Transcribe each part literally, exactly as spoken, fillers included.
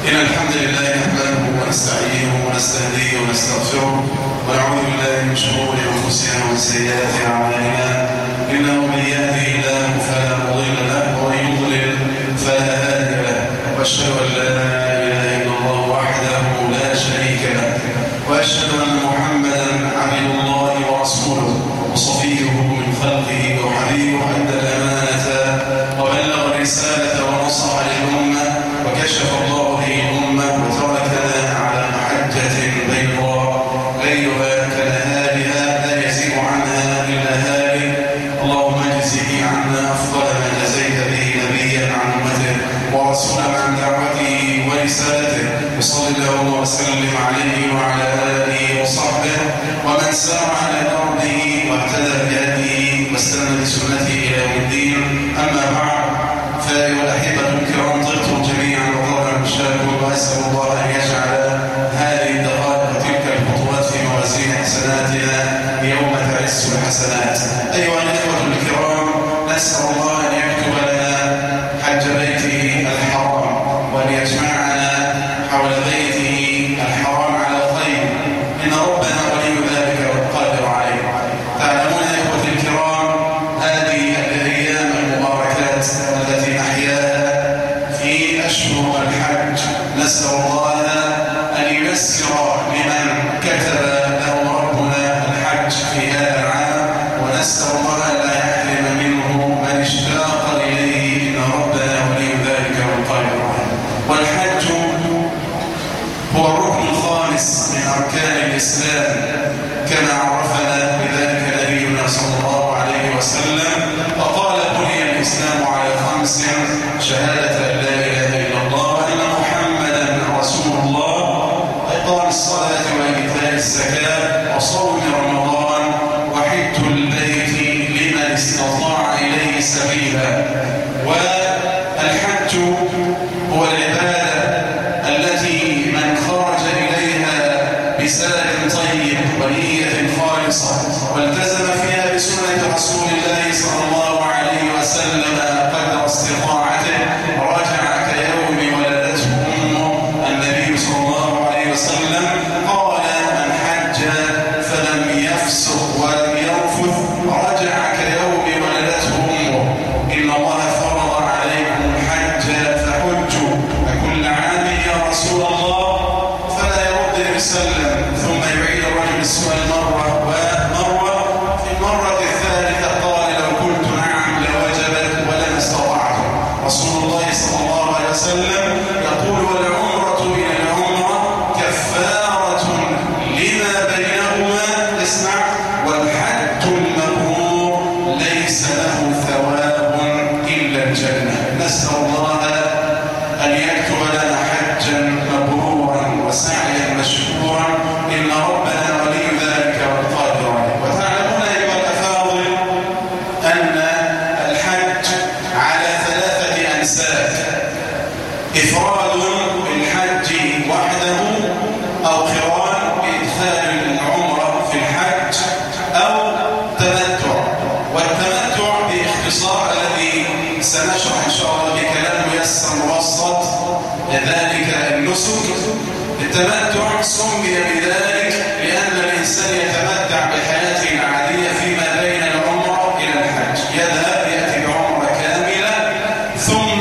إن الحمد لله نحمده ونستعينه ونستهديه ونستغفره ونعوذ بالله من شرور أنفسنا ومن سيئات أعمالنا إنه من يهده الله فلا مضل له ومن يضلل فلا هادي له وأشهد أن لا إله إلا الله وحده لا شريك له وأشهد أن محمدا عبد الله ورسوله وصفيه من خلقه وحبيبه أدى الأمانة وبلغ الرسالة ونصح للأمة وكشف الله به الأمة وتركنا على محجة بيضاء ليلها كنهارها لا يزيغ عنها إلا هالك اللهم اجزه عنا أفضل ما جزيت به نبيا عن أمته ورسولا عن دعوته ورسالته وصل اللهم وسلم عليه وعلى آله وصحبه ومن سار على أرضه واهتدى بهديه واستنى بسنته إلى يوم الدين. أما بعد، فأيها الأحبة الكرام، طبتم جميعا وطاب مشاكم، وأسأل الله أن يجعل هذه الدقائق وتلك الخطوات في موازين حسناتنا يوم تعز الحسنات. أيها الأخوة الكرام، نسأل الله أن يكتب لنا حج بيته الحرام وأن يجمعنا حول بيته الحرام على خير، إن ربنا ولي ذلك والقادر عليه. تعلمون يا إخوة الكرام، هذه الأيام المباركات التي نحياها في أشهر الحج نسأل الله أن ييسر لمن كتب له ربنا الحج في هذا العام، ونسأل الله أن لا يحرم منه من اشتاق إليه، إن ربنا ولي ذلك والقادر عليه. والحج هو الركن الخامس من أركان الإسلام كما عرفنا بذلك نبينا صلى الله عليه وسلم، فقال بني الإسلام على خمس: شهادة أن لا إله إلا الله وأن محمدا رسول الله، إقام الصلاة وإيتاء الزكاة وصوم رمضان وحج البيت لمن استطاع إليه سبيلا. والحج هو العبادة التي من خرج إليها بسالم طيب ونية خالصة والتزم فيها بسنة رسول الله صلى الله عليه وسلم قدر استطاعته رجع كيوم ولدته أمه. النبي صلى الله عليه وسلم قال: من حج فلم يفسق ولم يرفث رجع كيوم ولدته أمه. إن الله فرض عليكم الحج فحجوا أكل عام يا رسول الله؟ فلا يرد يسلم ثم يعيد الرجل السؤال مرة ومرة. في المرة الثالثة قال: لو قلت نعم لوجبت ولم استطعت. رسول الله صلى الله عليه وسلم يقول: والعمرة إلى العمرة كفارة لما بينهما. اسمع: والحج المبرور ليس له ثواب إلا الجنة. نسأل الله أن يكتب لنا حجا مبرورا وسعيا مشكورا، إن ربنا ولي ذلك والقادر عليه. وتعلمون أيها الأفاضل أن الحج على ثلاثة أنساك: إفراد بالحج وحده، أو قران بإدخال العمرة في الحج، أو تمتع. والتمتع باختصار الذي سنشرح إن شاء الله بكلام ميسر مبسط ذلك النسك. التمتع سمي بذلك لأن الإنسان يتمتع بحياته العادية فيما بين العمرة إلى الحج، يذهب يأتي بعمرة كاملة ثم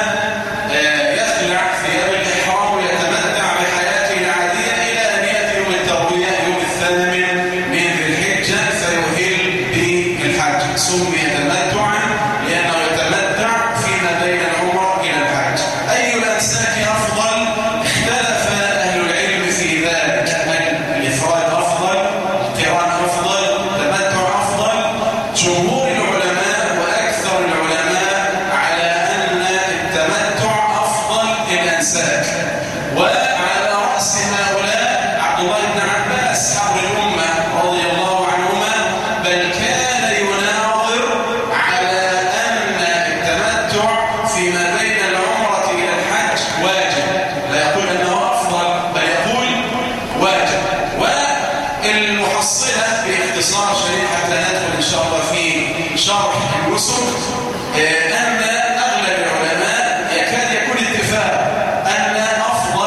يخلع ثياب الإحرام ويتمتع بحياته العادية إلى أن يأتي يوم التروية يوم الثامن من ذي الحجة فيهل بالحج. سمي تمتعا لأنه يتمتع فيما بين العمرة إلى الحج. أي الأنساك أفضل؟ اختلف أهل العلم في ذلك. الإفراد أفضل، القران أفضل، التمتع أفضل. جمهور العلماء وأكثر العلماء على أن التمتع أفضل الأنساك. وعلى رأس هؤلاء عبد الله بن عباس حبر الأمة رضي الله عنهما، بل كان يناظر على أن التمتع فيما بين العمرة إلى الحج واجب، لا يقول أنه أفضل بل يقول واجب. والمحصلة باختصار شديد حتى ندخل إن شاء الله في شرح النسك، أن أغلب العلماء يكاد يكون اتفاق أن أفضل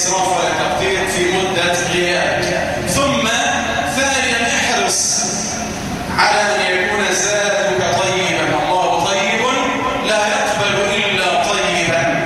إسراف ولا تقدير في مدة غيابك. ثم ثانيا احرص على أن يكون زادك طيبا. الله طيب لا يقبل إلا طيبا.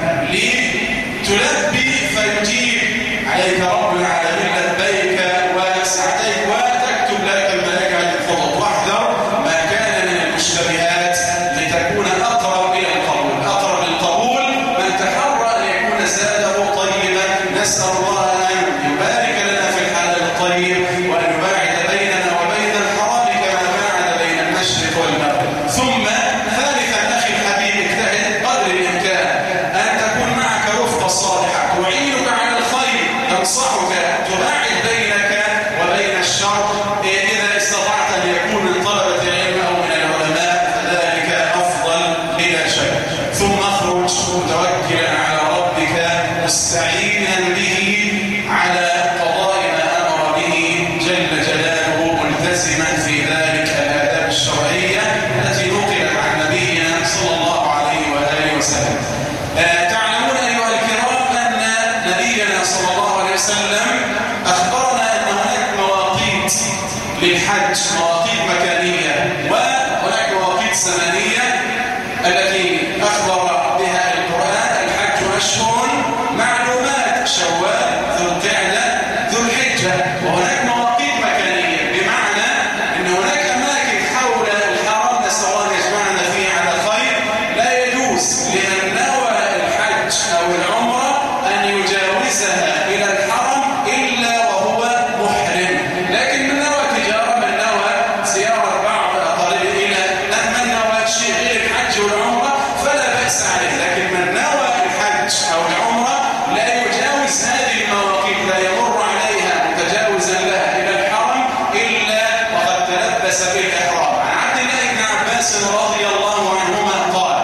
لتلبي فيجيب عليك رب العالمين لبيك وسعديك وتكتب لك الملائكة الخطط. واحذر ما كان من المشتبهات لتكون أقرب إلى القبول. أقرب للقبول من تحرى أن يكون زاده طيبا. نسأل الله أن يبارك لنا في الحلال الطيب وأن يباعد بيننا وبين الحرام كما باعد بين المشرق والمغرب. ثم ثالثا أخي الحبيب اجتهد قدر الإمكان أن تكون معك رفقة صالحة تعينك على الخير، تنصحك، تباعد بينك وبين الشر. إذا استطعت أن يكون من طلبة العلم أو من العلماء فذلك أفضل بلا شك. ثم اخرج متوكلا على ربك مستعينا به على قضاء ما أمر به جل جلاله، ملتزما في ذلك الآداب الشرعية التي نقلت عن نبينا صلى الله عليه وآله وسلم. آه تعلمون أيها الكرام أن نبينا صلى الله عليه وسلم أخبرنا أن هناك مواقيت للحج، مواقيت مكانية وهناك مواقيت زمنية التي أخبر بها القرآن. الحج أشهر معلومات، شوال، ذو القعدة، ذو الحجة. وهناك مواقيت مكانية بمعنى أن هناك أماكن حول الحرم نسأل الله أن يجمعنا فيه على خير لا يجوز لمن نوى الحج أو العمرة أن يجاوزها إلى الحرم إلا وهو محرم. لكن من نوى تجارة، من نوى زيارة بعض أقاربه إلى من نوى شيء غير الحج والعمرة فلا بأس عليه. لكن من نوى الحج أو العمرة لا يجاوز هذه المواقيت، لا يمر عليها متجاوزا لها إلى الحرم إلا وقد تلبس بالإحرام. عن عبد الله بن عباس رضي الله عنهما قال: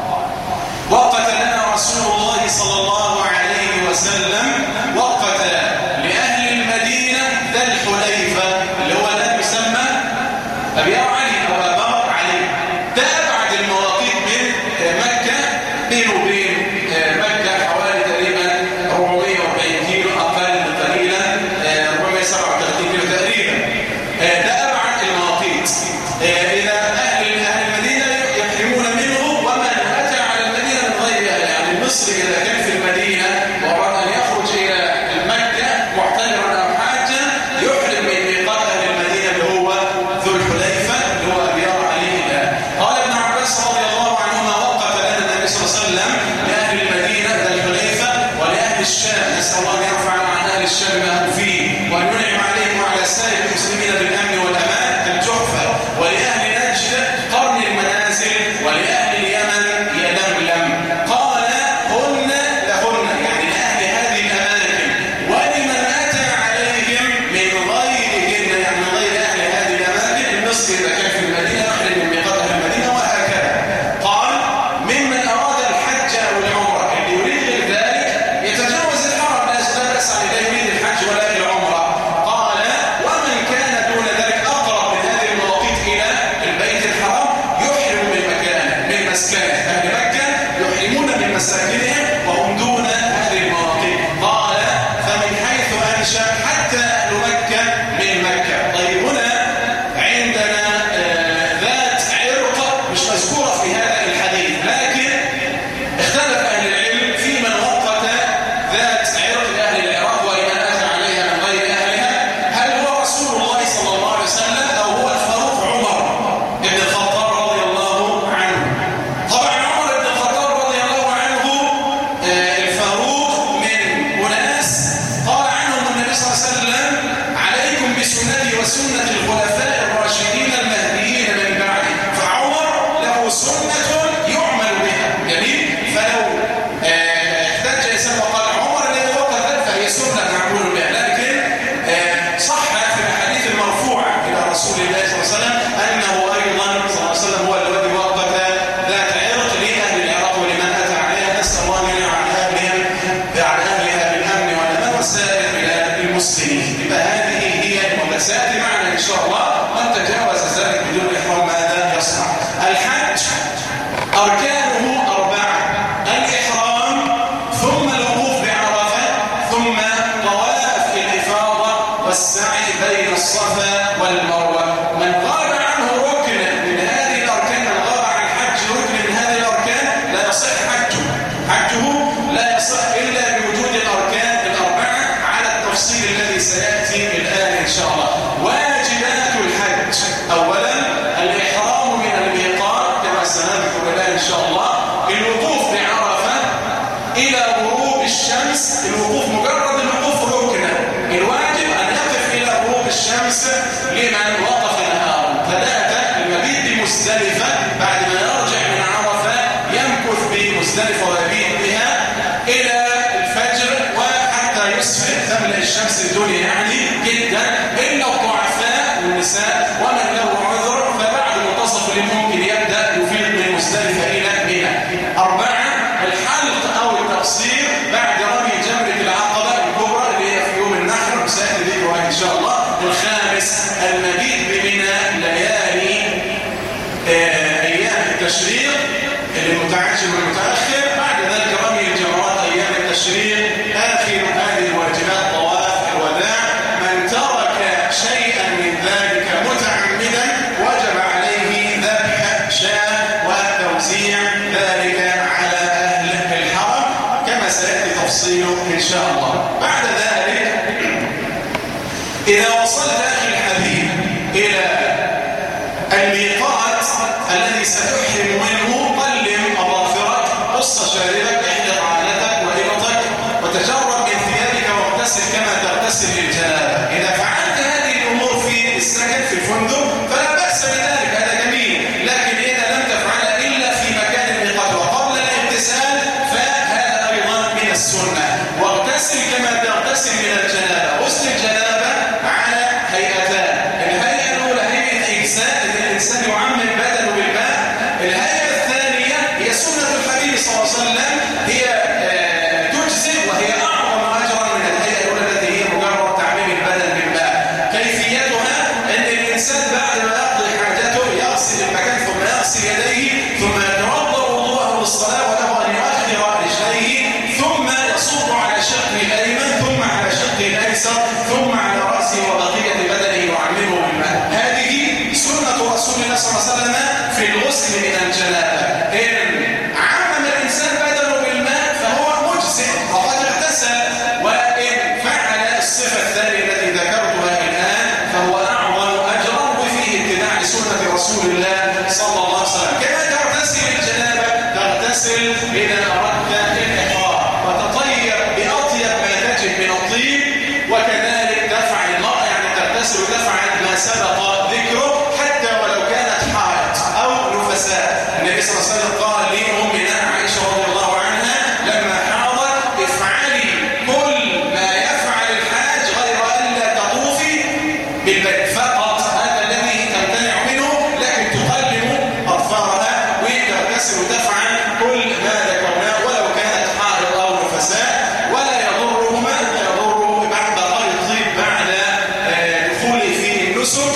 وقت لنا رسول الله صلى الله عليه وسلم وقت لأهل المدينة ذا الحليفة، اللي هو الذي يسمى أبي علي أو أبا علي. ده أبعد المواقيت من مكة، بينه وبين مكة حوالي تقريبا أربعمائة وأربعين كيلو، أقل قليلا أربعمائة وسبعة وثلاثين كيلو تقريبا. ده أبعد المواقيت. إذا أهل أهل المدينة يحرمون منه، ومن أتى على المدينة من غيرها، يعني المصري إذا كان في المدينة وأراد أن يخرج إلى مكة معتمرا أو حاجا يحرم من ميقات أهل المدينة اللي هو ذو الحليفة اللي هو أبي علي. قال ابن عباس رضي الله عنهما: وقت لنا النبي صلى الله عليه وسلم لأهل المدينة ذا الحليفة ولأهل الشام، نسأل الله أن يرفع عن أهل الشام ما هم فيه وأن ينعم عليهم وعلى سائر المسلمين بالأمن والأمان الجحفة، ولأهل نجد قرن المنازل، ولأهل اليمن يلملم. قال: هن لهن، يعني لأهل هذه الأماكن، ولمن أتى عليهم من غيرهن، يعني من غير أهل هذه الأماكن. المصري إذا كان في المدينة يحرم من ميقات أهل المدينة وهكذا. قال: ممن أراد الحج أو العمرة، اللي يريد غير ذلك يتجاوز الحرم، لا بأس عليه، لا يريد الحج ولا العمرة. والسعي بين الصفا والمروة. من غاب عنه ركن من هذه الأركان، من غاب عن حج ركن من هذه الأركان لا يصح حجه. حجه لا يصح إلا بوجود الأركان الأربعة على التفصيل الذي سيأتي الآن إن شاء الله. واجبات الحج: أولا الإحرام من الميقات كما سنذكر الآن إن شاء الله، الوقوف بعرفة إلى غروب الشمس. الوقوف مجرد الوقوف ركن، الواجب أن يقف إلى غروب الشمس لمن وقف نهارا. ثلاثة المبيت بمزدلفة، بعد ما يرجع من عرفة يمكث بمزدلفة ويبيت بها إلى الفجر وحتى يسفر تملأ الشمس الدنيا يعني جدا، إلا الضعفاء والنساء ومن له عذر فبعد منتصف الليل ممكن يبدأ يفيض من مزدلفة إلى منى. أربعة الحلق أو التقصير بعد رمي جمرة العقبة الكبرى اللي هي في يوم النحر وسائل ذكرها إن شاء الله. الخامس المبيت بمنى ليالي آه أيام التشريق المتعجل والمتأخر، بعد ذلك رمي الجمرات أيام التشريق. آخر هذه الواجبات طواف الوداع. من ترك شيئا من ذلك متعمدا وجب عليه ذبح شاة وتوزيع ذلك على أهل الحرم كما سيأتي تفصيله إن شاء الله. بعد ذلك إذا وصلت أخي الحبيب إلى الميقات الذي ستحرم منه، قلم أظافرك، قص شاربك، احلق عانتك وإبطك، وتجرد من ثيابك واغتسل كما تغتسل للجنابة. إذا فعلت هذه الأمور في السكن في الفندق فلا بأس بذلك، هذا جميل. لكن إذا لم تفعل إلا في مكان الميقات وقبل الاغتسال فهذا أيضا من السنة. واغتسل كما تغتسل من الجنابة. غسل الجنابة على هيئتان: الهيئة الأولى هيئة إجزاء، الإنسان يعمم بدنه بالماء. الهيئة الثانية هي سنة الحبيب صلى الله عليه وسلم، هي آه تجزئ وهي أعظم أجرا من الهيئة الأولى التي هي مجرد تعميم البدن بالماء. كيفيتها أن الإنسان بعد ما يقضي حاجته يغسل المكان ثم يغسل يديه ثم يتوضأ وضوءه للصلاة وله أن يؤخر رجليه ثم يصب على شقه الأيمن ثم على شقه الأيسر ثم على رأسه وبقية بدنه يعممه بالماء. هذه سنة رسول الله صلى الله عليه وسلم في الغسل من الجنابة. إن عمم الإنسان بدنه بالماء فهو مجزئ وقد اغتسل، وإن فعل الصفة الثانية التي ذكرتها الآن فهو أعظم أجرا وفيه اتباع لسنة رسول الله صلى الله عليه وسلم. كما تغتسل الجنابة تغتسل إذا أردت الإحرام وتطيب بأطيب ما تجد من الطيب، وكذلك تفعل المرأة يعني تغتسل وتفعل ما سبق ذكره حتى ولو كانت حائض أو نفساء. النبي صلى الله عليه وسلم قال لأمنا عائشة رضي الله عنها لما حاضت: افعلي كل ما يفعل الحاج غير ألا تطوفي بالبيت فقط، هذا الذي تمتنع منه، لكن تقلم أظفارها وتغتسل وتفعل كل ما ذكرناه ولو كانت حائض أو نفساء، ولا يضرهما يضر بعد بقاء الطيب بعد دخوله في النسك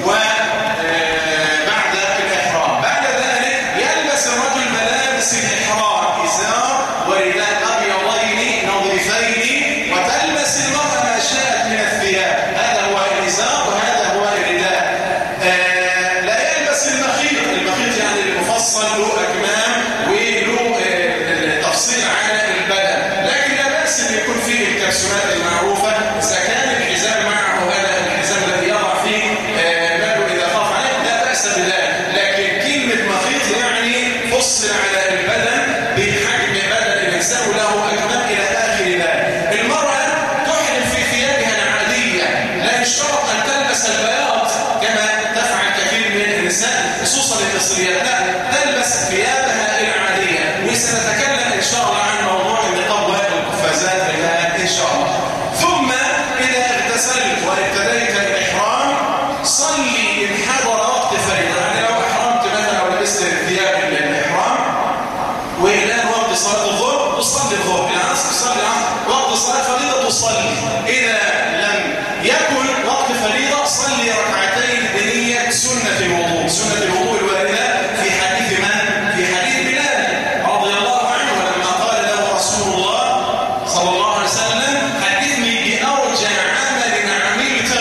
وبعد الإحرام. بعد ذلك يلبس الرجل ملابس الإحرام: إزار ورداء أبيضين نظيفين، وتلبس المرأة ما شاءت من الثياب. هذا هو الإزار وهذا هو الرداء. آه لا يلبس المخيط. المخيط يعني المفصل له أكمام وله آه تفصيل على البدن، لكن لا بأس أن يكون فيه الكبسولات المعروفة إذا كان الحزام معه، هذا الحزام الذي يضع فيه آه ماله إذا خاف عليه لا بأس بذلك. لكن كلمة مخيط يعني فصل على البدن بحجم بدن الإنسان له أكمام إلى آخر ذلك. المرأة تحرم في ثيابها العادية، لا يشترط أن تلبس البياض كما تفعل كثير من النساء خصوصا المصريات، لا تلبس ثيابها العادية. وسنتكلم إن شاء الله عن موضوع النقاب والقفازات الآن إن شاء الله. ثم إذا اغتسلت وابتديت الإحرام صلي إن حضر وقت فريضة. يعني لو أحرمت مثلا أو لبست ثياب الإحرام وإلى وقت صلاة الظهر تصلي الظهر، العصر تصلي العصر، وقت صلاة فريضة تصلي. إذا لم يكن وقت فريضة صلي ركعتين بنية سنة الوضوء. سنة الوضوء الواردة في حديث من؟ في حديث بلال رضي الله عنه لما قال له رسول الله صلى الله عليه وسلم: حدثني بأرجع عمل عملت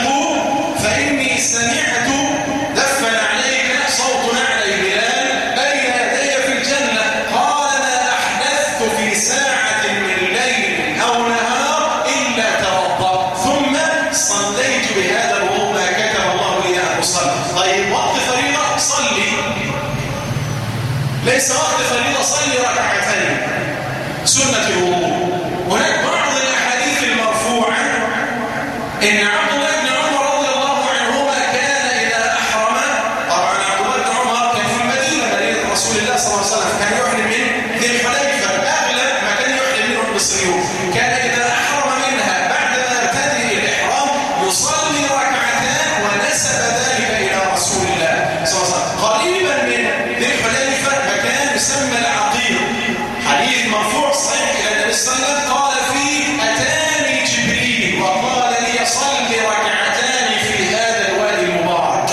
إن عبد الله بن عمر رضي الله عنهما كان إذا أحرم، طبعا عبد الله بن عمر كان في المدينة مدينة رسول الله صلى الله عليه وسلم، كان يحرم من ذي الحليفة، أغلب ما كان يحرم منه المصريون، كان إذا أحرم منها بعد ما ابتدأ الإحرام يصلي ركعتان ونسب ذلك إلى رسول الله صلى الله عليه وسلم. قريبا من ذي الحليفة مكان يسمى العقيق، حديث مرفوع صحيح إلى النبي صلى الله عليه وسلم قال فيه أتاني جبريل وقال لي صل ركعتان في هذا الوادي المبارك،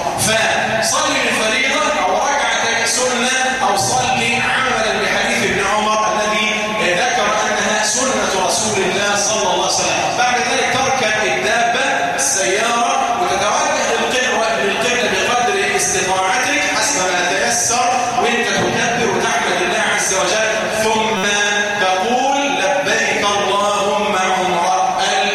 فصل الفريضة أو ركعتين سنة أو صل عملا بحديث ابن عمر الذي ذكر أنها سنة رسول الله صلى الله عليه وسلم. بعد ذلك تركب الدابة السيارة وتتوجه للقبلة بقدر استطاعتك حسب ما تيسر، وانت تكبر وتحمد الله عز وجل، ثم تقول لبيك اللهم عمرة.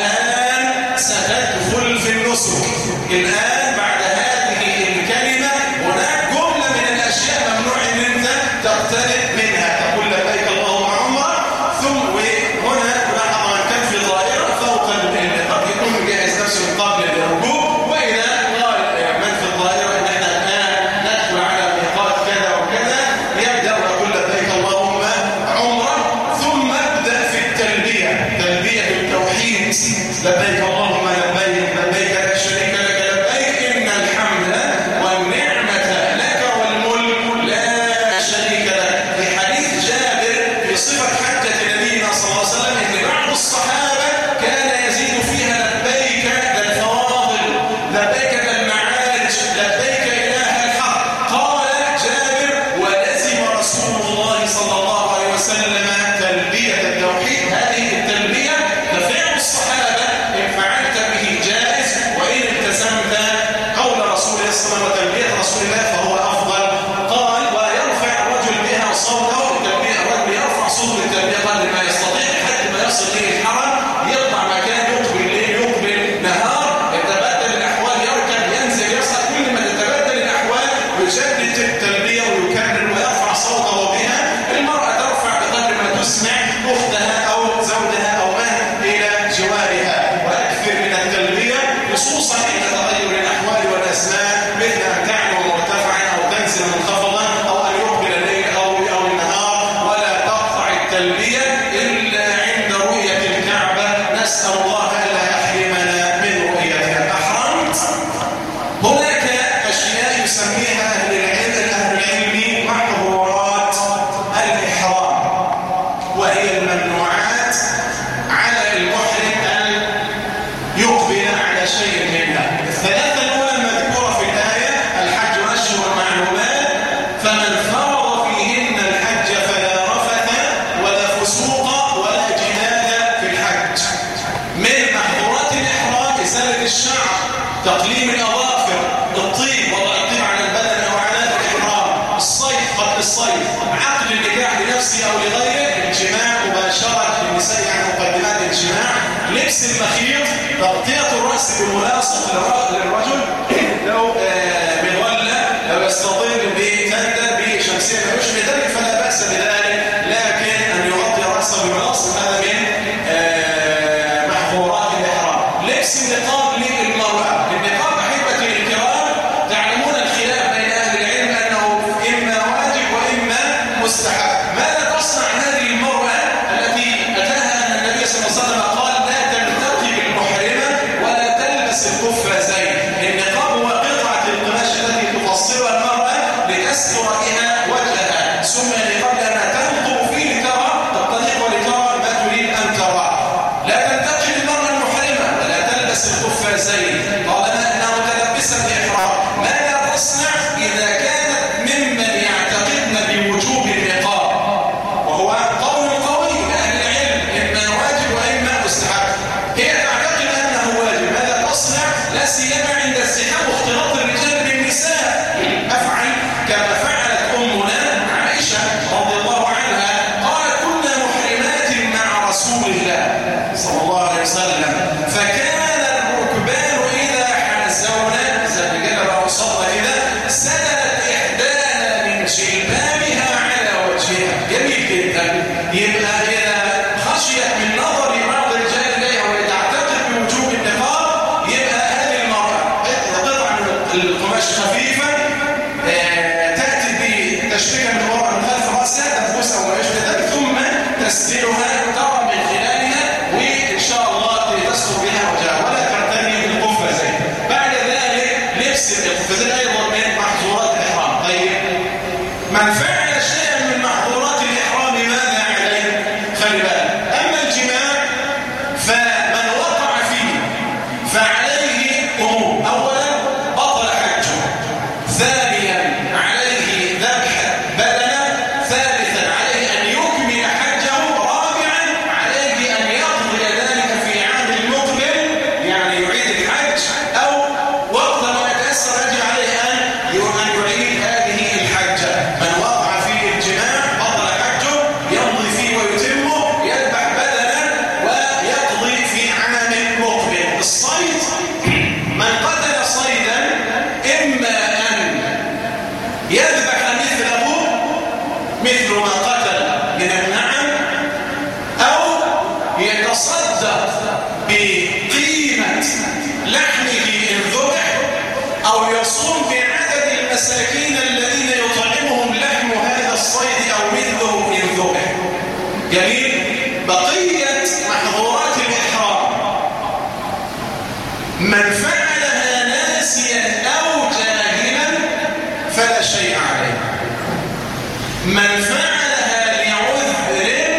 الآن ستدخل في النسك، الآن بعد هذه الكلمة هناك جملة من الأشياء ممنوع ان انت تقترب منها، تقول لبيك اللهم عمرة. ثم وهنا لاحظ من كان في ظاهرة فوق قد يكون مجهز نفسه من قبل الركوع، وإذا قال من في الظاهرة ان احنا الآن ندخل على ميقات كذا وكذا يبدأ ويقول لبيك اللهم عمرة، ثم ابدأ في التلبية، تلبية التوحيد، لبيك اللهم لبيك لبيك لا شريك لك لبيك إن الحمد والنعمة لك والملك لا شريك لك. في حديث جابر في صفة حجة نبينا صلى الله عليه وسلم إن بعض الصحابة كان يزيد فيها لبيك للفواضل، لبيك للمعارج، لبيك إله الحق. قال جابر ولزم رسول الله صلى الله عليه وسلم تلبية التوحيد، هذه التلبية كفعل الصحابة، إن فعلت به جائز، وإن التزمت قول رسول الله صلى الله عليه وسلم وتلبية رسول الله فهو أفضل. قال ويرفع الرجل بها صوته، التلبية الرجل يرفع صوته التلبية قدر ما يستطيع حتى ما يصل إلى الحرم، يطلع مكان، يقبل ليل يقبل نهار، يتبدل الأحوال، يركب ينزل يصعد، كل ما تتبدل الأحوال يجدد التلبية ويكرر ويرفع صوته بها. المرأة ترفع بقدر ما تسمع أختها أو زوجها أو من إلى جوارها، وأكثر من التلبية خصوصا عند تغير الأحوال والأزمان، مثل أن تعلو مرتفعا أو تنزل منخفضا أو أن يقبل الليل أو أو النهار، ولا تقطع التلبية إلا عند رؤية الكعبة. نسأل الله ألا يحرمنا من رؤيتها. أحرمت، هناك أشياء يسميها أهل العلم أهل العلم محظورات الإحرام، وهي الممنوعات على المحرم أن يقبل على شيء منها. الثلاثة الأولى المذكورة في الآية: الحج أشهر معلومات، فمن فرض فيهن الحج فلا رفث ولا فسوق ولا جهاد في الحج. من محظورات الإحرام إزالة الشعر، تقليم الأظافر، الطيب، وضع الطيب على البدن أو على الإحرام، الصيد قبل الصيد، عقد النكاح لنفسه أو لغيره، الجماع، مباشرة النساء عن مقدمات الجماع، لبس المخيط، تغطية الرأس بالملاصق للرجل لو بغلة، لو يستطيع بتندة بشمسية ما يشبه ذلك فلا بأس بذلك، لكن أن يغطي رأسه بالملاصق هذا من محظورات الإحرام. لبس النقاب للمرأة، النقاب أحبتي الكرام تعلمون الخلاف بين أهل العلم أنه إما واجب وإما مستحب. ماذا تصنع هذه المرأة التي أتاها أن النبي صلى الله عليه وسلم قال لا تلتقي بالمحرمة ولا تلبس القفازين؟ النقاب هو قطعة القماش التي تفصلها المرأة لتستر بها وجهها، سمي نقاب لأنها تنظر فيه لترى الطريق ولترى ما تريد أن ترى. لا تلتقي بالمرأة المحرمة ولا تلبس القفازين. من فعلها ناسيا أو جاهلا فلا شيء عليه. من فعلها لعذر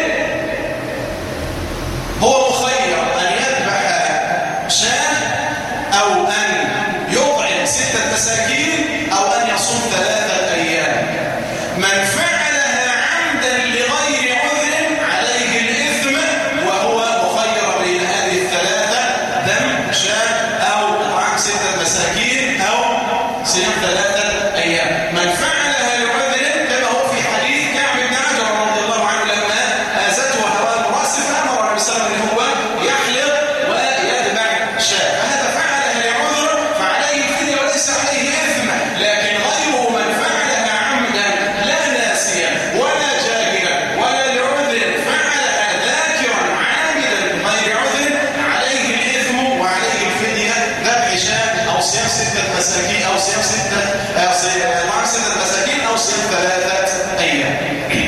هو مخير أن يذبح شاة أو أن يطعم ستة مساكين أو أن يصوم ثلاثة أيام. من فعلها عمدا لغير عذر عليه الإثم وهو مخير بين هذه الثلاثة: دم شاة أو إطعام ستة مساكين أو صيام ثلاثة أيام. من فعلها لعذر كما هو في حديث كعب بن عجر رضي الله عنه لما آزته هوام رأسه فأمر عليه السلام أن هو يحلق ويذبح شاة، فهذا فعلها لعذر فعليه الفدية وليس عليه إثم. لكن غيره من فعلها عمدا لا ناسيا ولا جاهلا ولا لعذر، فعلها ذاكرا عامدا غير عذر، عليه الإثم وعليه الفدية ذبح شاة أو صيام ستة مساكين أو صيام ستة أو صيام ستة مساكين أو صيام ثلاثة أيام.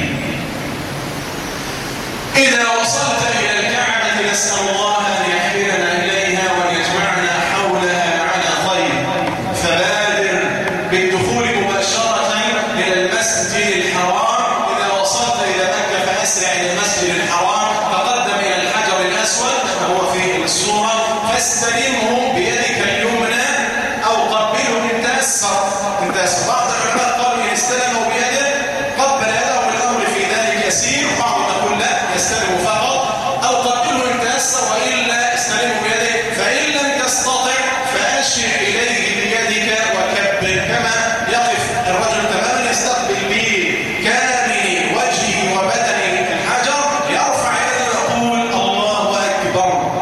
إذا وصلت إلى الكعبة نسأل الله أن يحملنا إليها وأن يجمعنا حولها على خير، فبادر بالدخول مباشرة إلى المسجد الحرام. إذا وصلت إلى مكة فأسرع إلى المسجد الحرام، تقدم إلى الحجر الأسود وهو في الصورة، فاستلمه بيدك اليمنى أو قبله إن تأسر. إن تأسر بعض العلماء قالوا إن استلمه بيده قبل يده والأمر في ذلك يسير، وبعضهم يقول لا يستلمه فقط، أو قبله إن تأسر وإلا استلمه بيده، فإن لم تستطع فأشر إليه بيدك وكبر كما يقف الرجل تماما يستقبل بكامل وجهه وبدنه الحجر، يرفع يده ويقول الله أكبر.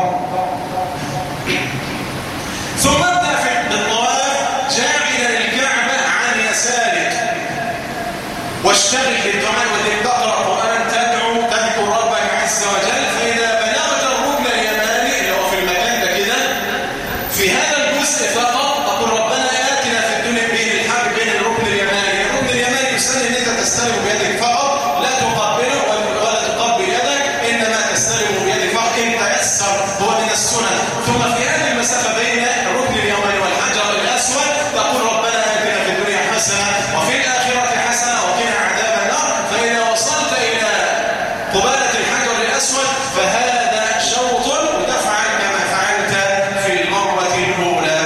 ثم ابدأ بالطواف جاعلا الكعبة عن يسارك، واشتغل بالدعاء وذكر تقرأ قرآنا تدعو تذكر ربك عز وجل. فإذا بلغت الركن اليماني اللي هو في المكان ده كده في هذا الجزء فقط تقول ربنا آتنا في الدنيا بين الحرب بين الركن اليماني. الركن اليماني يسمى ان انت تستلم بيدك فقط، لا تقبله ولا تقبل يدك، انما تستلم بيدك فقط ان تيسر، هو من السنن. ثم في هذه المسافة بين الركن اليماني والحجر الأسود تقول ربنا آتنا في الدنيا حسنة وفي الآخرة حسنة وقنا عذاب النار. فإذا وصلت إلى قبالة الحجر الأسود فهذا شوط وتفعل كما فعلت في المرة الأولى.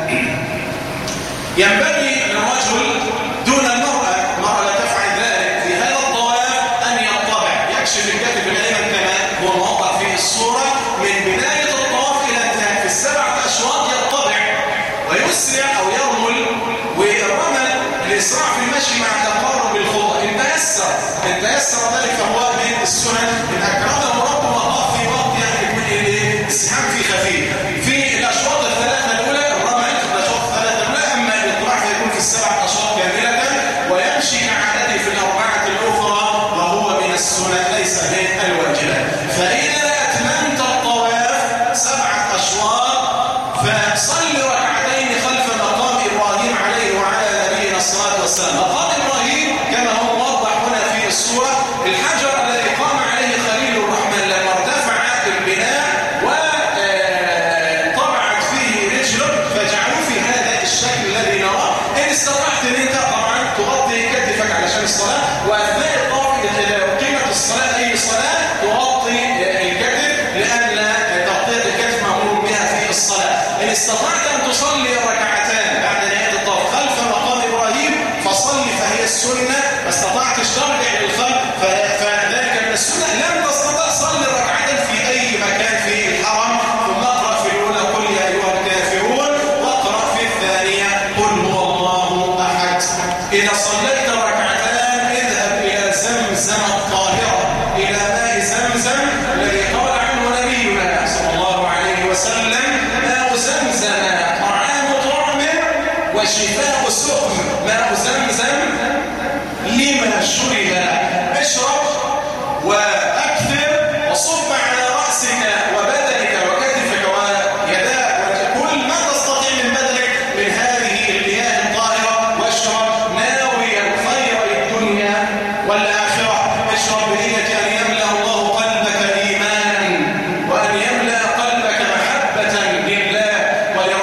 ينبغي للرجل دون المرأة، المرأة لا تفعل ذلك في هذا الطواف، أن يطبع، يكشف الكتف الأيمن كما هو موضع في الصورة من بداية الطواف إلى انتهاء في السبعة أشواط، يطبع ويسرع أو يرمل. والرمل الإسراع في المشي مع تقارب الخطى، إن تيسر إن تيسر ذلك فهو من السنن. إن أكرمه ربه وضع في وقت يعني يكون السحاب في خفيف في الأشواط الثلاثة الأولى الرمل، الأشواط الثلاثة الأولى، أما الإطلاع فيكون في السبعة أشواط كاملة، ويمشي كعادته في الأربعة الأخرى وهو من السنن ليس من الواجبات. فإذا أتممت الطواف سبعة أشواط فصل ركعتين خلف مقام إبراهيم عليه وعلى نبينا الصلاة والسلام. مقام إبراهيم كما هو موضح هنا في الصورة الحجر الذي قام عليه خليل الرحمن لما ارتفع البناء وطبعت فيه رجله فجعلوه في هذا الشكل الذي نراه. إن استطعت أن أنت طبعا تغطي كتفك علشان الصلاة، وأثناء الطواف إذا قيمة الصلاة أي صلاة تغطي الكتف لأن تغطية الكتف مأمور بها في الصلاة. إن استطعت أن تصلي ركعتان بعد نهاية الطواف خلف مقام إبراهيم فصلي فهي السنة، ما استطعتش ترجع للخلف فذلك من السنة. لم تستطع صلي ركعتين في أي مكان في الحرم، ثم اقرأ في الأولى قل يا أيها الكافرون، واقرأ في الثانية قل هو الله أحد. إذا صليت ركعتان اذهب إلى زمزم الطاهرة، إلى ماء زمزم الذي قال عنه نبينا صلى الله عليه وسلم ماء زمزم طعام طعم وشفاء سقم، ماء زمزم لما شرب. اشرب وأكثر وصب على رأسك وبدنك وكتفك ويداك وكل ما تستطيع من بدنك من هذه المياه الطاهرة، واشرب ناويا خير الدنيا والآخرة. اشرب بنية أن يملأ الله قلبك إيمانا وأن يملأ قلبك محبة لله ولرسوله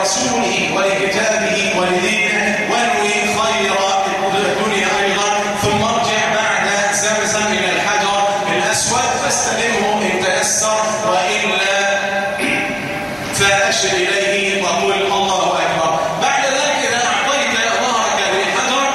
فأشر إليه وقل الله أكبر. بعد ذلك إذا أعطيت ظهرك للحجر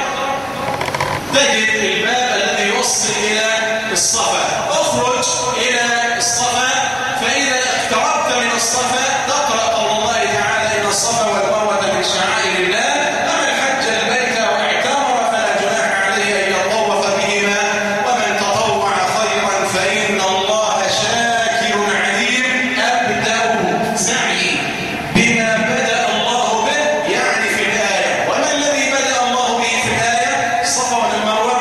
تجد الباب الذي يوصل إلى الصفا، اخرج إلى الصفا، فإذا اقتربت من الصفا تقرأ قول الله تعالى إن الصفا والمروة من شعائر الله فمن حج البيت واعتمر فلا جناح عليه أن يطوف بهما ومن تطوع خيرا فإن الله شاكر عليم. أبدأ سعي بما بدأ الله به، يعني في الآية. وما الذي بدأ الله به في الآية؟ الصفا والمروة.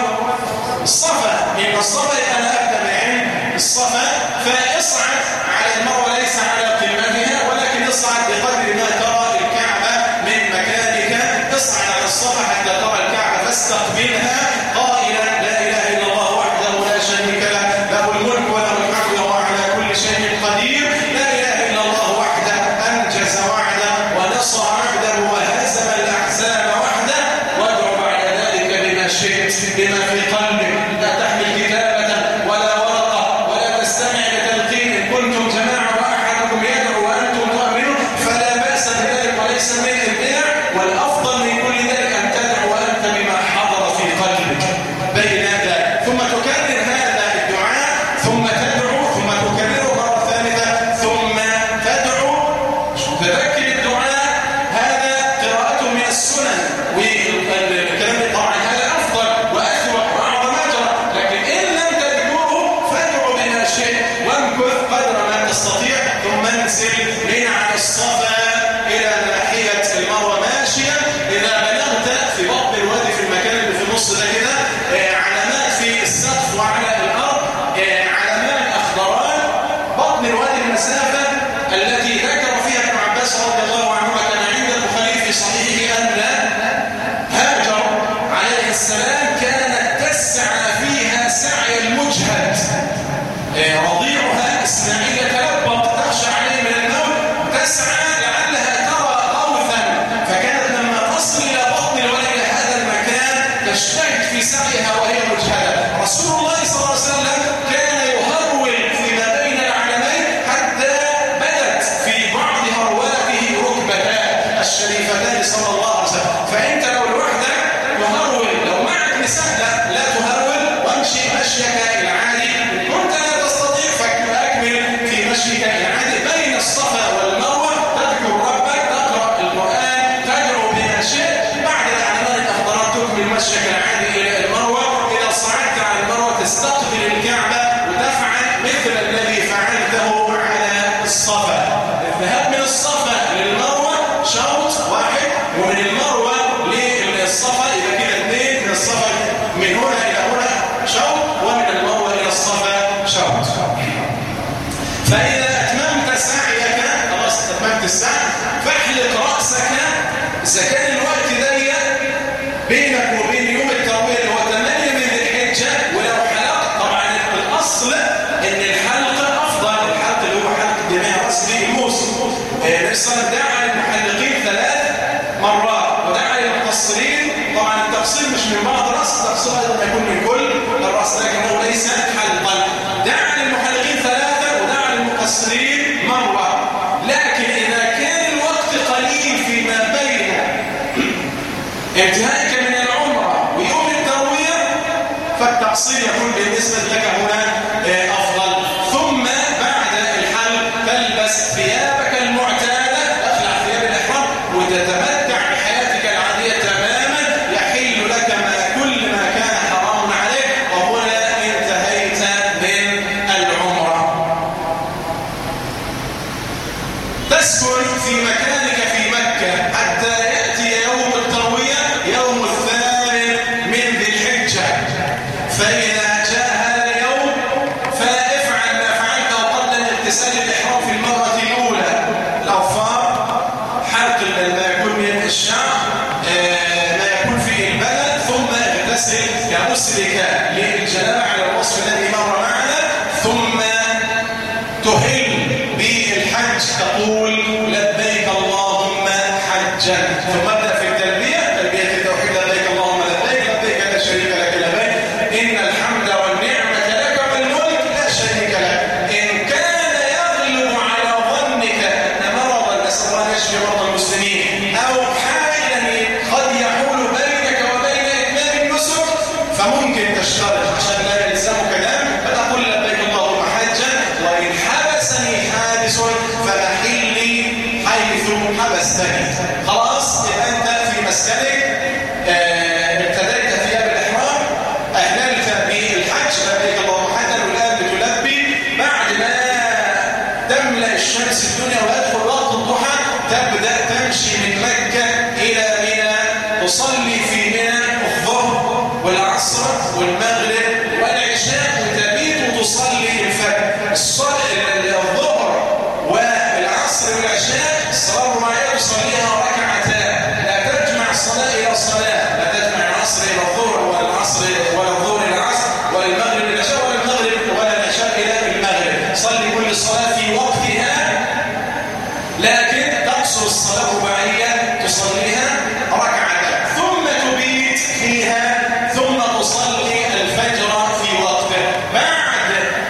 الصفا، إن الصفا أنا أبدأ بعلم الصفا، فاصعد على المروة ليس على قمتها ولكن اصعد بقدر ما ترى الكعبة من مكانك. اصعد على الصفا حتى ترى الكعبة فاستقبلها قائلا لا إله إلا الله وحده لا شريك له له الملك وله الحمد وهو على كل شيء قدير. لا إله إلا الله وحده أنجز وعده ونصر عبده وهزم الأحزاب وحده. وادعو بعد ذلك بما شئت بما في قلبك، لا تحمل كتابة ولا ورقة ولا تستمع لتلقين. إن كنتم جماعة وأحدكم يدعو وأنتم تؤمنون فلا بأس بذلك وليس من البدع، والأفضل من كل ذلك أن تدعو وأنت بما حضر في قلبك بين ذلك، ثم تكرر هذا الدعاء ثم تدعو ثم تكرره مرة ثالثة ثم تدعو. تذكر الدعاء هذا قراءته من السنن، والكلام طبعا هذا أفضل وأثبت وأعظم أجرا، لكن إن لم تذكره فادعو بما شئت وامكث قدر ما تستطيع ثم انزل من على الصفا إلى ناحية المروة ماشيا. إذا بلغت في بطن الوادي في المكان اللي في النص ده كده علامات في السقف وعلى الأرض، علامات أخضران. بطن الوادي المسافة التي ذكر فيها ابن عباس رضي الله عنهما كان عند البخاري في صحيحه أن هاجر عليه السلام كانت تسعى فيها سعي المجهد، رضيعها إسماعيل تلبط تخشى عليه من الموت تسعى لعلها ترى غوثا، فكانت لما تصل إلى بطن الوادي هذا المكان تجتهد في سعيها وهي مجهدة. رسول الله صلى الله عليه وسلم كان يهرول فيما بين العالمين حتى بدت في بعض هرواته ركبتاه الشريفتان صلى الله عليه وسلم. فأنت لو لوحدك تهرول، لو معك نساء لا, لا تهرول وامشي مشيك العادي. كنت لا تستطيع فأكمل في مشيك العادي بين الصفا والمروة، تذكر ربك، تقرأ القرآن، تدعو بما شئت. بعد الأعلام الأخضرات تكمل مشيك العادي إلى المروة. إذا صعدت على المروة تستقبل الكعبة وتفعل مثل الذي فعلته على الصفا. الذهاب من الصفا للمروة شوط واحد، ومن المروة للصفا إذا كده اثنين، من الصفا من هنا إلى هنا شوط، ومن المروة إلى الصفا شوط. فإذا أتممت سعيك خلاص أتممت السعي فاحلق رأسك. إذا كان الوقت ضيق بينك وبين يوم التروية اللي هو ثمانية من الحجة، ولو حلقت طبعا الأصل إن الحلق أفضل، الحلق اللي هو حلق دماء رأس دي الموسم. نفسنا دعا للمحلقين ثلاث مرات ودعا للمقصرين. طبعا التقصير مش من بعض الرأس، التقصير أيضا يكون من كل الرأس لكنه ليس حلقا. دعا للمحلقين ثلاثة ودعا للمقصرين مرة. لكن إذا كان الوقت قليل فيما بين انتهائك من العمرة ويوم التروية فالتقصير يكون بالنسبة لك هنا أفضل. ثم بعد الحلق تلبس ثيابك المعتادة، تخلع ثياب الإحرام وتتمتع بحياتك العادية تماما. يحل لك ما كل ما كان حرام عليك، وهنا انتهيت من العمرة. تسكن في مكانك في مكة حتى يأتي يوم التروية يوم الثامن من ذي الحجة. فإذا جاء هذا اليوم فافعل ما فعلته قبل اغتسال الإحرام في المرة الأولى. الأظفار، حلق ما يكون من الشعر، ما يكون فيه البلد، ثم اغتسل كمسلك للجنابة على الوصف الذي مر معنا، ثم تهل بالحج تقول لبيك اللهم حجا، ثم ابدأ في التلبية، تلبية التوحيد لبيك اللهم لبيك لبيك لا شريك لك لبيك إن الحمد والنعمة لك والملك لا شريك لك. إن كان يغلب على ظنك أن مرضا نسأل يشفي مرضى المسلمين أو حاجة قد يحول بينك وبين إتمام النسك فممكن تشترط عشان لا يلزمك دم فتقول لبيك اللهم حجا وإن حبسني حادث فمحلي حيث حبستني. خلاص يبقى أنت في مسكنك ابتديت ثياب الإحرام أهللت بالحج لبيك اللهم حجا والآن بتلبي بعد ما تملأ الشمس الدنيا ويدخل وقت الضحى تبدأ تمشي من مكة إلى منى تصلي في منى الظهر والعصر والمغرب والعشاء وتبيت وتصلي الفجر. الظهر والعصر والعشاء الصلاة الرباعية تصليها ركعتان لا تجمع الصلاة إلى الصلاة لا تجمع العصر إلى الظهر ولا العصر ولا الظهر إلى العصر ولا المغرب إلى العشاء ولا المغرب ولا العشاء إلى المغرب. صلي كل صلاة في وقتها لكن تقصر الصلاة الرباعية تصليها ركعتان ثم تبيت فيها ثم تصلي الفجر في وقته. بعد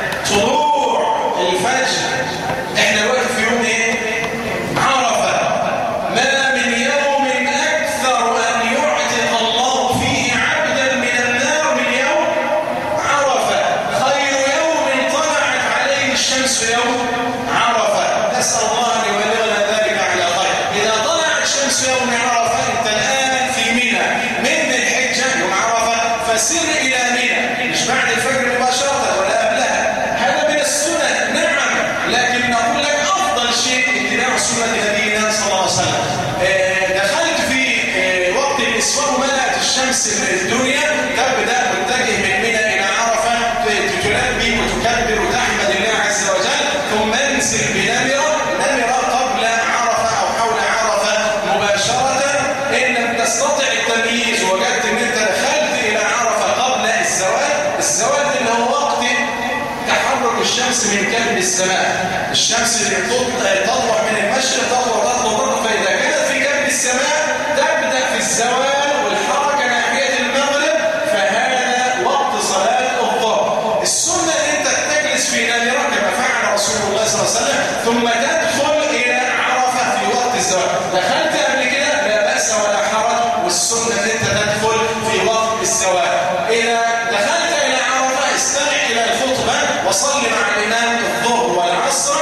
طلوع الفجر احنا دلوقتي في يوم ايه؟ عرفة. ما من يوم أكثر أن يعتق الله فيه عبدا من النار من يوم عرفة. خير يوم طلعت عليه الشمس يوم عرفة. نسأل الله أن يبلغنا ذلك على خير. إذا طلعت الشمس يوم عرفة أنت الآن في منى من ذي الحجة يوم عرفة فسر إلى منى مش بعد الفجر مباشرة ولا قبلها. هذا من السنة نعم لكن نقول لك أفضل شيء اتباع سنة نبينا صلى الله عليه وسلم. دخلت في وقت الإسفار وملأت الشمس الدنيا تبدأ تتجه من منى إلى عرفة تلبي وتكبر وتحمد الله عز وجل ثم انزل بنمرة نمرة قبل عرفة أو حول عرفة مباشرة. إن لم تستطع التمييز ووجدت أن أنت دخلت إلى عرفة قبل الزوال الزوال اللي هو وقت تحرك الشمس من كبد السماء. الشمس تطلع من المشرق تطلع تطلع تطلع فإذا كانت في كبد السماء تبدأ في الزوال والحركة ناحية المغرب فهذا وقت صلاة الظهر. السنة أن أنت تجلس في نمرة كما فعل رسول الله صلى الله عليه وسلم ثم تدخل إلى عرفة في وقت الزوال. دخلت قبل كده لا بأس ولا حرج والسنة أن أنت تدخل في وقت الزوال. إذا دخلت إلى عرفة استمع إلى الخطبة وصل مع الإمام الظهر والعصر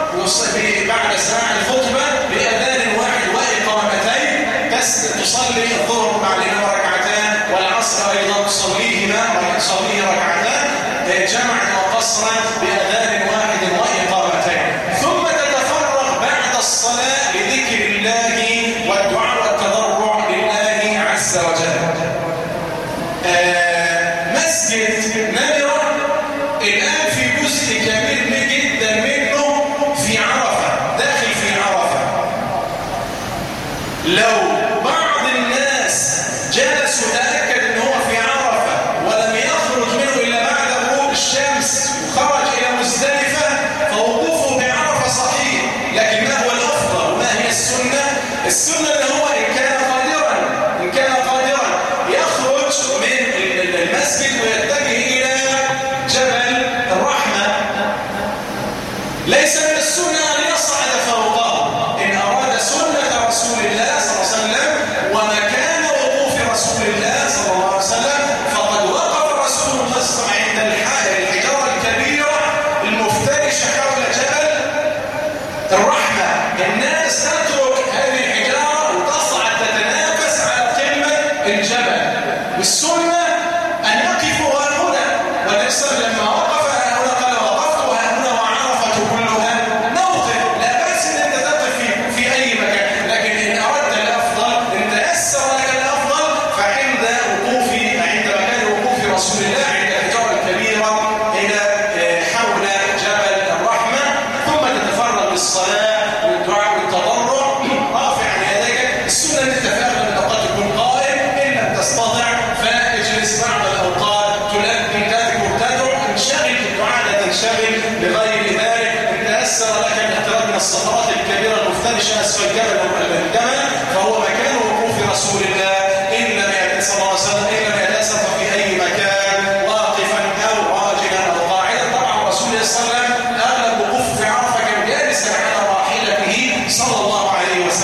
بعد سماع الخطبة بأذان واحد وإقامتين تصلي الظهر مع الإمام ركعتان والعصر أيضا تصليهما تصليه ركعتان جمعا وقصرا بأذان واحد وإقامتين ثم تتفرغ بعد الصلاة لذكر الله والدعاء والتضرع لله عز وجل. آه مسجد نمرة الآن في جزء كبير جدا منه في عرفة داخل في عرفة. لو بعض الناس جلسوا تأكد ان هو في عرفة ولم يخرج منه إلا بعد غروب الشمس وخرج إلى مزدلفة فوقوفه بعرفة صحيح. لكن ما هو الأفضل وما هي السنة؟ السنة اللي هو إن كان قادرا إن كان قادرا يخرج من المسجد ويتجه إلى جبل الرحمة. ليس من السنة أن يصعد فوقه إن أراد سنة رسول الله صلى الله عليه وسلم ومكان وقوف رسول الله صلى الله عليه وسلم فقد وقف رسول الله صلى الله عليه وسلم عند الحجارة الكبيرة المفترشة حول جبل الرحمة. الناس تترك هذه الحجارة وتصعد تتنافس على قمة الجبل والسنة أن يقفوا هنا والنبي لما وقف هنا قال وقفت وهنا وعرفة كلها موقف لا بأس أن أنت تقف في, في أي مكان. لكن إن أردت الأفضل إن تيسر لك الأفضل فعند وقوف عند مكان وقوف رسول الله عند الحجارة الكبيرة إلى حول جبل الرحمة ثم تتفرغ للصلاة والدعاء والتضرع رافعا يديك. السنة أن أنت في أغلب الأوقات تكون قائم إن لم تستطع فاجلس بعض الأوقات تلبي تذكر تدعو انشغل بالدعاء لا تنشغل بغير ذلك. إن تيسر لك الاقتراب من الصخرات الكبيرة المفترشة أسفل جبل الجبل فهو مكان وقوف رسول الله إن لم يتسر صلى الله عليه وسلم إن لم يتسر في أي مكان واقفا أو راجلا أو قاعدا. طبعا رسول الله صلى الله عليه وسلم أغلب وقوفه في عرفة كان جالسا على راحلته صلى الله عليه وسلم.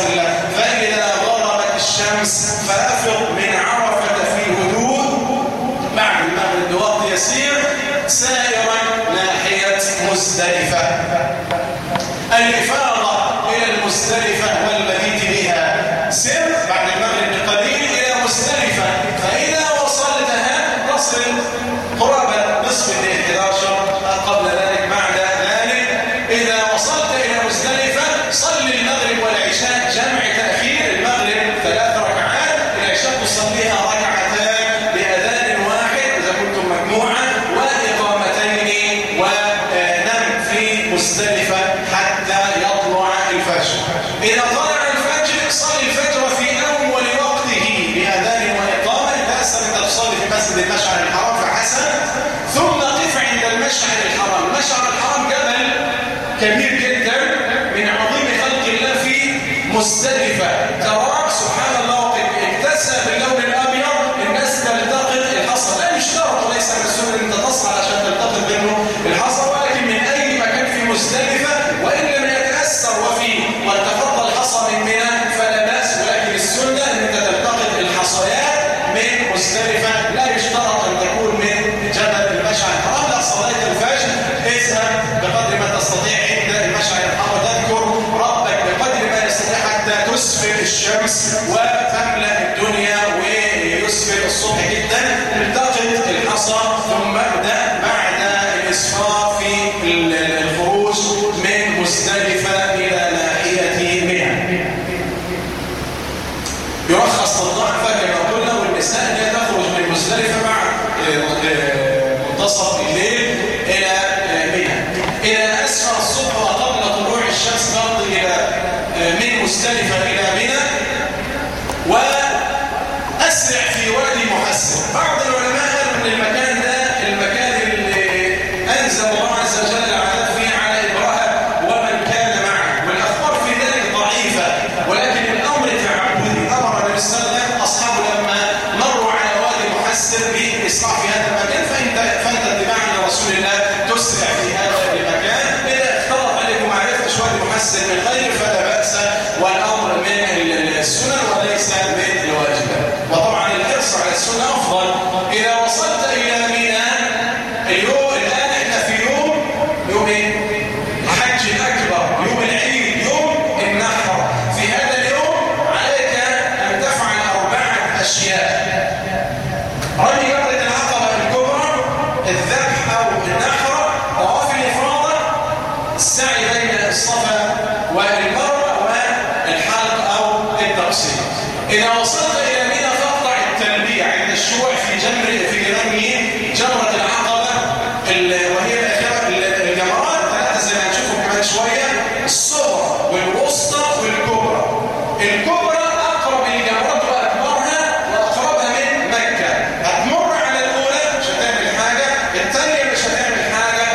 مزدلفة والمبيت بها. سر بعد المغرب بقليل إلى مزدلفة، فإذا وصلتها تصل قرابة نصف الليل إحدى عشر قبل ذلك. بعد ذلك إذا وصلت إلى مزدلفة صل المغرب والعشاء جمع تأخير. المغرب ثلاث ركعات، العشاء تصليها ركعتان بأذان واحد إذا كنتم مجموعة وإقامتين، ونم في مزدلفة حتى يطلع الفجر. إذا طلع الفجر صل الفجر في أول وقته بأذان وإقامة. بأس أن تصلي في مسجد المشعر الحرام فحسن، ثم قف عند المشعر الحرام. المشعر الحرام جبل كبير جدا من عظيم خلق الله في مزدلفة. تراه سبحان الله وقد اكتسى باللون الأبيض. الناس تلتقط الحصى، لا يشترط، ليس من السنة أن انت تصعد عشان تلتقط منه الحصى، ولكن من أي مكان في مزدلفة، وإن لم يتأثر وفيه والتفضل الحصى من منى فلا بأس، ولكن السنة أن انت تلتقط الحصيات من مزدلفة. لا يشترط أن تكون من جبل المشعر الحرام. لا، صليت الفجر اذهب بقدر ما تستطيع عند المشعر الحرام، تذكر ربك بقدر ما يستطيع حتى تسفر الشمس وتملأ الدنيا ويسفر الصبح جدا. التقط الحصى ثم ابدأ بعد الإسفار في الخروج من مزدلفة إلى ناحية منى. يرخص للضعفة كما قلنا والنساء أن تخرج من مزدلفة بعد منتصف الليل إلى منى. إلى أسفر الصبح وقبل طلوع الشمس تمضي إلى من مزدلفة إلى منى، وأسرع في وادي محسن. بعض العلماء قالوا أن المكان ده المكان اللي أنزل الله عز وجل العذاب فيه على إبراهيم ومن كان معه، والأخبار في ذلك ضعيفة، ولكن الأمر تعبدي. أمر النبي صلى الله عليه وسلم أصحابه لما مروا على وادي محسن بإسراع في هذا المكان، فأنت فأنت اتباعا لرسول الله تسرع في هذا المكان. إذا اختلط عليكم معرفة وادي محسن من غير فلا بأس، والأمر من السنن وليس من الواجبات. وطبعا الحرص على السنة أفضل. إذا وصلت إلى منى اليوم، الآن احنا في يوم يوم الحج الأكبر، يوم العيد، يوم النحر. في هذا اليوم عليك أن تفعل أربعة أشياء: رمي جمرة العقبة الكبرى، الذبح أو النحر، طواف الإفاضة، السعي بين الصفا والمروة، والحلق أو التقصير. إذا وصلت إلى منى فاقطع التلبية عند الشروع في جمر في رمي جمرة العقبة، وهي الأخيرة الجمرات ثلاثة زي ما نشوفهم كمان شوية: الصغرى والوسطى والكبرى. الكبرى أقرب الجمرات وأكبرها وأقربها من مكة. هتمر على الأولى مش هتعمل حاجة، الثانية مش هتعمل حاجة.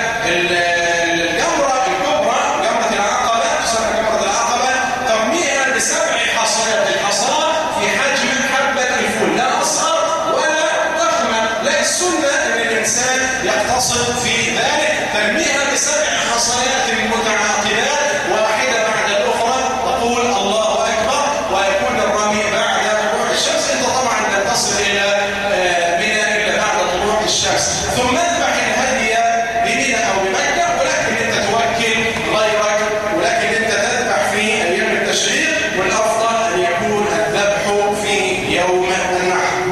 الجمرة الكبرى جمرة العقبة تسمى جمرة العقبة، ترميها بسبع حصيات. الحصاة في حجم حبة الفول، لا أصغر ولا ضخمة. لا، السنة أن الإنسان يقتصد في ذلك، ترميها بسبع حصيات متعاقبات واحدة بعد الأخرى، تقول الله أكبر، ويكون الرمي بعد طلوع الشمس. أنت طبعا لن تصل إلى منى إلا بعد طلوع الشمس. ثم اذبح الهدي بمنى أو بمكة، ولكن أنت توكل غيرك، ولكن أنت تذبح في أيام التشريق، والأفضل أن يكون الذبح في يوم النحر.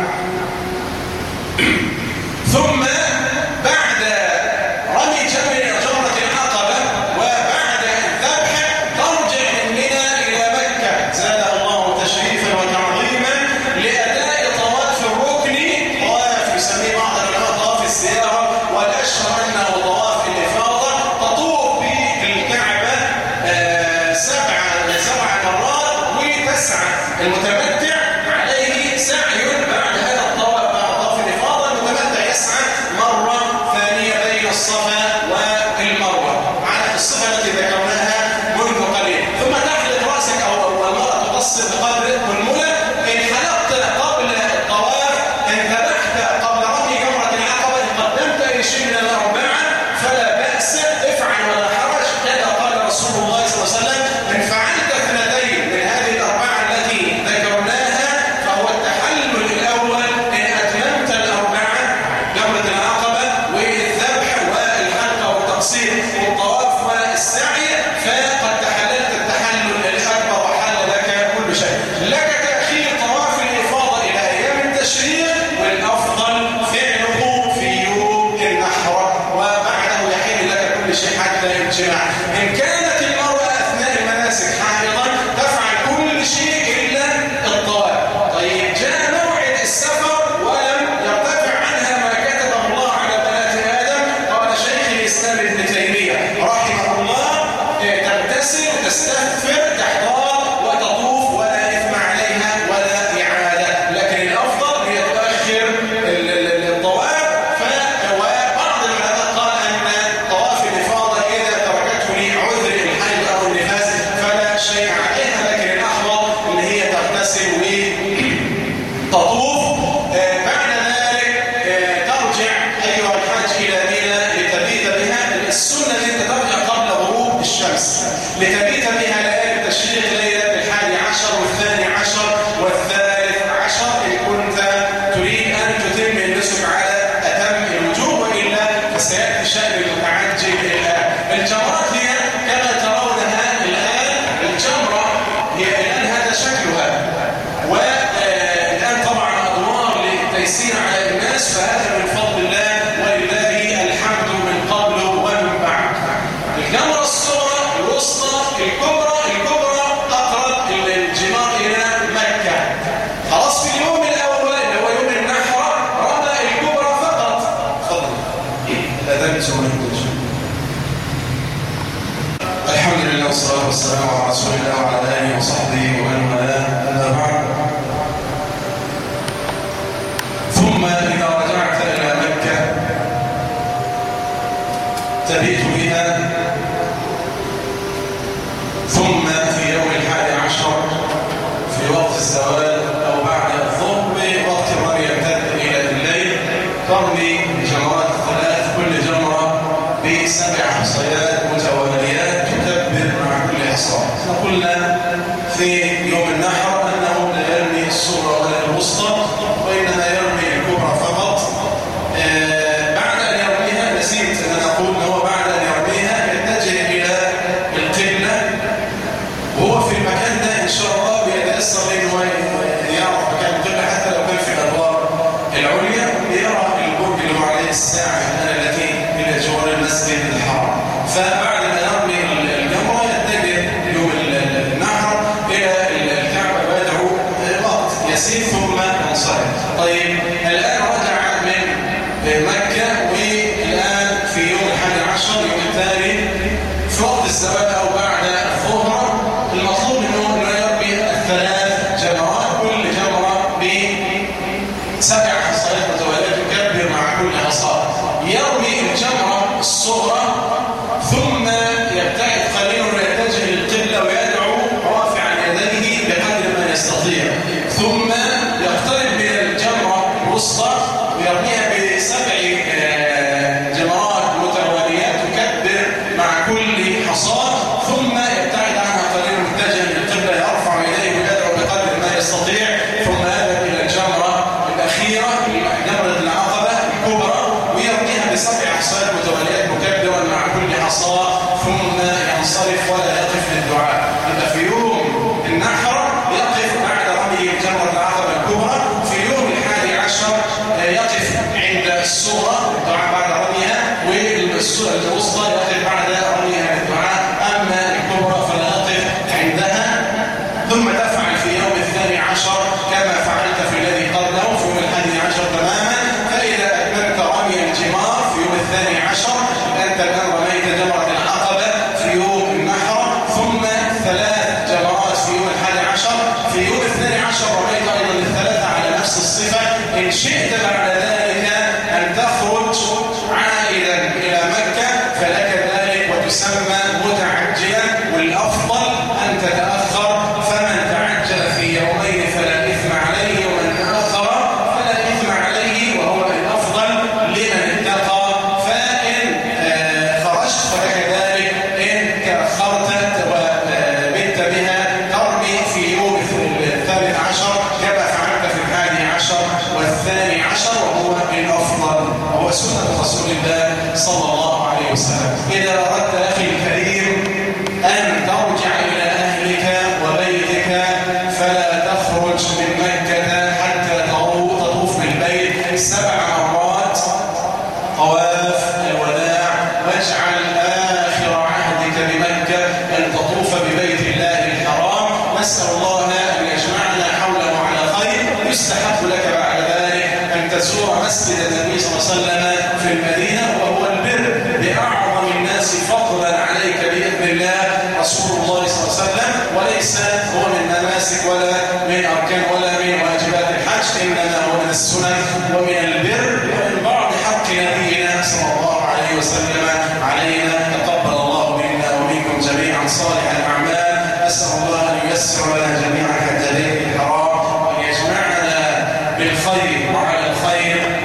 ثم بعد رمي جمرة العقبة وبعد الذبح ترجع من منى إلى مكة زادها الله تشريفا وتعظيما لأداء طواف الركن، طواف يسميه بعض العلماء طواف الزيارة، والأشهر أنه طواف الإفاضة. تطوف بالكعبة سبع سبع مرات، وتسعى المتمتع عليه سعي بعد هذا الطواف. بعد طواف الإفاضة المتمتع يسعى مرة ثانية بين الصفا والمروة على الصفة التي ذكرناها منذ قليل. ثم تحلق رأسك، أو المرأة تقصر بقدر المنى. إن حلقت قبل الطواف، إن ذبحت قبل رمي جمرة العقبة، إن قدمت أي شيء من الأربعة فلا بأس، افعل ولا حرج. كذا قال رسول الله صلى الله عليه وسلم: إن فعلت اثنتين من هذه الأربعة التي ذكرناها تطوف. آه بعد ذلك آه ترجع أيها الحاج إلى منى لتبيت بها. السنة أن أنت ترجع قبل غروب الشمس لتبيت بها ليالي التشريق، ليلة الحادي عشر والثاني عشر والثالث عشر إن كنت تريد أن تتم النسك على أتم الوجوه، وإلا فسيأتي شأن المتعجل الآن. الجمرات هي كما ترونها الآن، الجمرة هي الآن هذا شكلها، والآن طبعا أدوار للتيسير على الناس، فهذا من فضل الله ولله الحمد من قبل ومن بعد. الجمرة الصغرى الوسطى الكبرى، الكبرى أقرب الجمار إلى مكة. خلاص في اليوم الأول اللي هو يوم النحر رمى الكبرى فقط. تفضل. الأذان سمعت. الحمد لله والصلاة والسلام على رسول الله وعلى آله وصحبه ومن والاه، أما بعد. ثم إذا رجعت إلى مكة تبيت بها، ثم في يوم الحادي عشر في وقت الزوال أو بعد الظهر بوقت الرمي يمتد إلى الليل ترمي جمرات ثلاث، كل جمرة بسبع حصيات متواليات تكبر مع كل حصى. قلنا في يوم النحر أنه لا يرمي الصغرى ولا الوسطى، وإنما يرمي الكبرى فقط. آه بعد أن يرميها نسيت أن أقول أنه بعد أن يرميها يتجه إلى القبلة، وهو في المكان ده إن شاء الله بيتأثر إنه يعرف مكان القبلة، حتى لو كان في الأدوار العليا يرى البرج اللي هو عليه الساعة التي إلى جوار المسجد الحرام. فبعد ما يرمي الجمرة يتجه يوم النحر إلى الكعبة ويدعو وقت يسير ثم ينصرف. طيب الآن رجع من مكة، والآن في يوم الحادي عشر يوم الثاني في وقت الزوال أو بعد الظهر، المطلوب منه أن يرمي الثلاث جمرات، كل جمرة بسبع حصيات متوالية تكبر مع كل حصاة. يرمي الجمرة الصغرى ثم يبتعد قليلا ويتجه للقبلة ويدعو رافعا يديه بقدر ما يستطيع، ثم يقترب من الجمرة الوسطى ويرميها بسبع جمرات متواليات تكبر مع كل حصاة، ثم يبتعد عنها قليلا متجها للقبلة يرفع يديه ويدعو بقدر ما يستطيع، ثم يذهب إلى الجمرة الأخيرة جمرة العقبة الكبرى ويرميها بسبع حصيات متواليات مكبرا مع كل حصاة، ثم ينصرف ولا يقف للدعاء. يبقى في يوم النحر يقف بعد رمي جمرة العقبة الكبرى، في يوم الحادي عشر يقف عند الصورة الدعاء بعد رميها، والصورة الوسطى يقف بعد رميها للدعاء، أما الكبرى فلا يقف عندها. ثم تفعل في يوم الثاني عشر كما فعلت في الذي قبله في يوم الحادي عشر تماما. فإذا أتممت رمي الجمار في يوم الثاني عشر أنت الآن رميت جمرة العقبة في يوم النحر، ثم ثلاث جمرات في يوم الحادي عشر. في يوم الثاني عشر رميت أيضا الثلاثة على نفس الصفة. إن شئت بعد ذلك أن تخرج عائدا إلى مكة فلك ذلك وتسمى متعجلا، والأفضل أن تتأخر، فمن تعجل في يومين فلا إثم عليه ومن تأخر فلا إثم عليه، وهو الأفضل لمن اتقى. فإن خرجت فلك ذلك، إن تأخرت وبت بها ترمي في يوم الثالث عشر كما فعلت في الحادي عشر والثاني عشر، وهو الأفضل وهو سنة رسول الله صلى الله عليه وسلم. إذا أردت أخي الكريم أن ترجع إلى أهلك وبيتك فلا تخرج من مكة حتى تطوف بالبيت سبع مرات طواف الوداع، واجعل آخر عهدك بمكة أن تطوف ببيت الله الحرام. نسأل الله أن يجمعنا حوله على خير. يستحق لك بعد ذلك أن تزور مسجد النبي صلى الله عليه وسلم في المدينة، وهو البر بأعظم الناس فضلا عليك بإذن الله رسول الله صلى الله عليه وسلم، وليس هو من مناسك ولا من أركان ولا من واجبات الحج، إنما هو من السنن ومن البر ومن بعض حق نبينا صلى الله عليه وسلم علينا. تقبل الله منا ومنكم جميعا صالح الأعمال. أسأل الله أن ييسر لنا جميعا حج بيته الحرام، وأن يجمعنا بالخير وعلى الخير